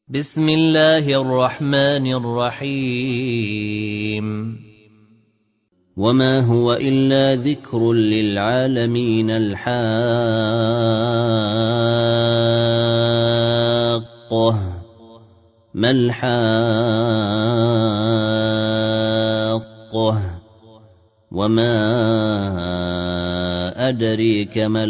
بسم الله الرحمن الرحيم وما هو إلا ذكر للعالمين الحاقة ما الحاقة وما أدريك ما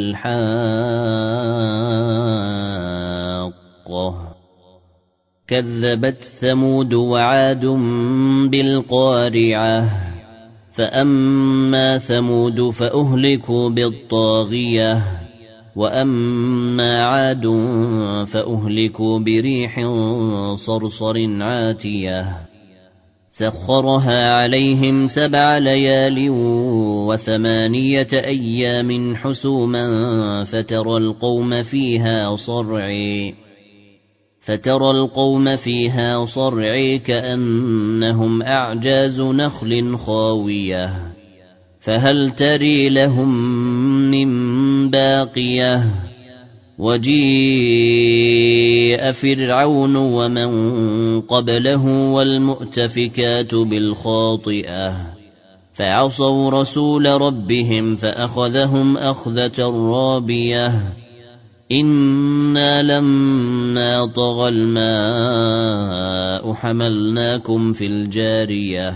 الحاقة كذبت ثمود وعاد بالقارعة فأما ثمود فأهلكوا بالطاغية وأما عاد فأهلكوا بريح صرصر عاتية سخرها عليهم 7 ليال و8 أيام حسوما فترى القوم فيها صرعي كأنهم أعجاز نخل خاوية فهل تري لهم من باقية وجيء فرعون ومن قبله والمؤتفكات بالخاطئة فعصوا رسول ربهم فأخذهم أخذة رابية إنا لما طغى الماء حملناكم في الجارية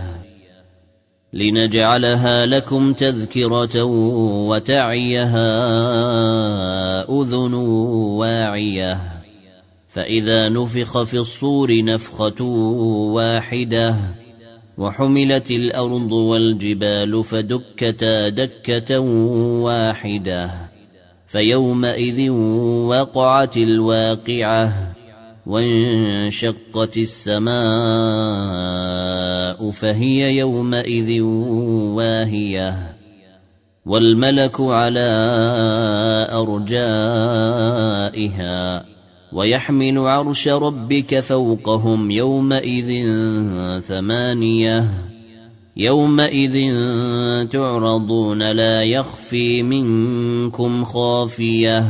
لنجعلها لكم تذكرة وتعيها أذن واعية فإذا نفخ في الصور نفخة واحدة وحملت الأرض والجبال فدكتا دكة واحدة فيومئذ وقعت الواقعة وانشقت السماء فهي يومئذ واهية والملك على أرجائها ويحمل عرش ربك فوقهم يومئذ 8 يومئذ تعرضون لا يخفي منكم خافية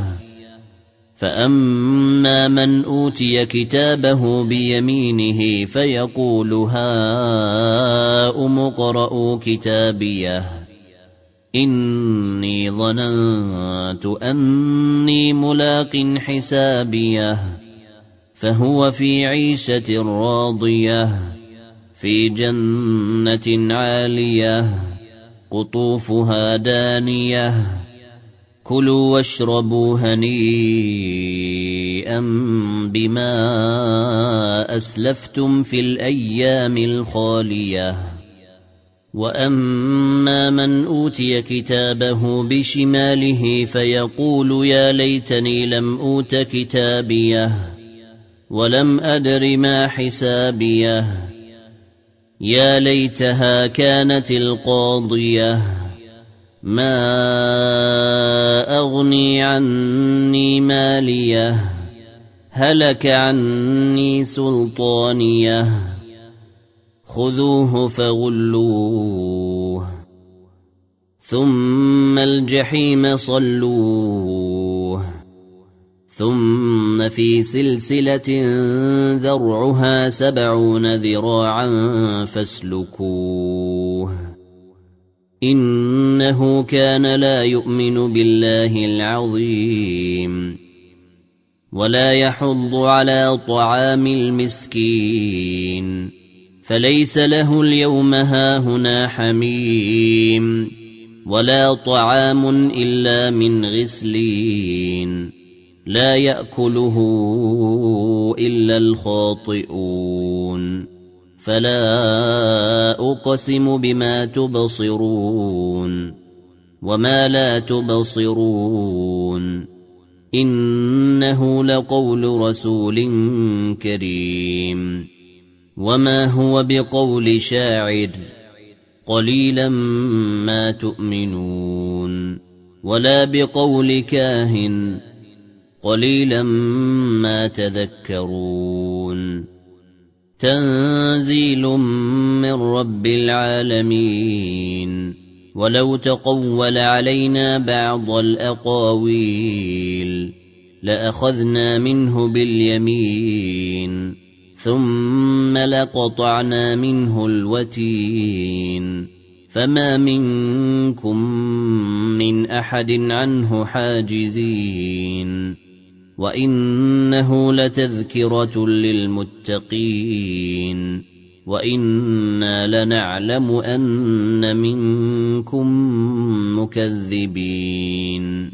فأما من أوتي كتابه بيمينه فيقول هاؤم اقرءوا كتابيه إني ظننت أني ملاق حسابيه فهو في عيشة راضية في جنة عالية قطوفها دانية كلوا واشربوا هنيئا بما أسلفتم في الأيام الخالية وأما من أوتي كتابه بشماله فيقول يا ليتني لم أوت كتابيه ولم أدر ما حسابيه يا ليتها كانت القاضية ما أغني عني ماليه هلك عني سلطانيه خذوه فغلوه ثم الجحيم صلوه ثم في سلسلة ذرعها 70 ذراعا فاسلكوه إنه كان لا يؤمن بالله العظيم ولا يحض على طعام المسكين فليس له اليوم هاهنا حميم ولا طعام إلا من غسلين لا يأكله إلا الخاطئون فلا أقسم بما تبصرون وما لا تبصرون إنه لقول رسول كريم وما هو بقول شاعر قليلا ما تؤمنون ولا بقول كاهن قليلا ما تذكرون تنزيل من رب العالمين ولو تقول علينا بعض الأقاويل لأخذنا منه باليمين ثم لقطعنا منه الوتين فما منكم من أحد عنه حاجزين وإنه لتذكرة للمتقين وإنا لنعلم أن منكم مكذبين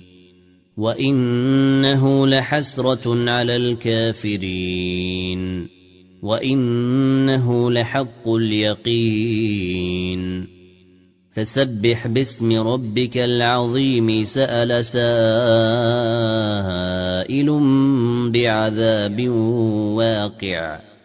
وإنه لحسرة على الكافرين وإنه لحق اليقين فسبح باسم ربك العظيم سأل سائل بعذاب واقع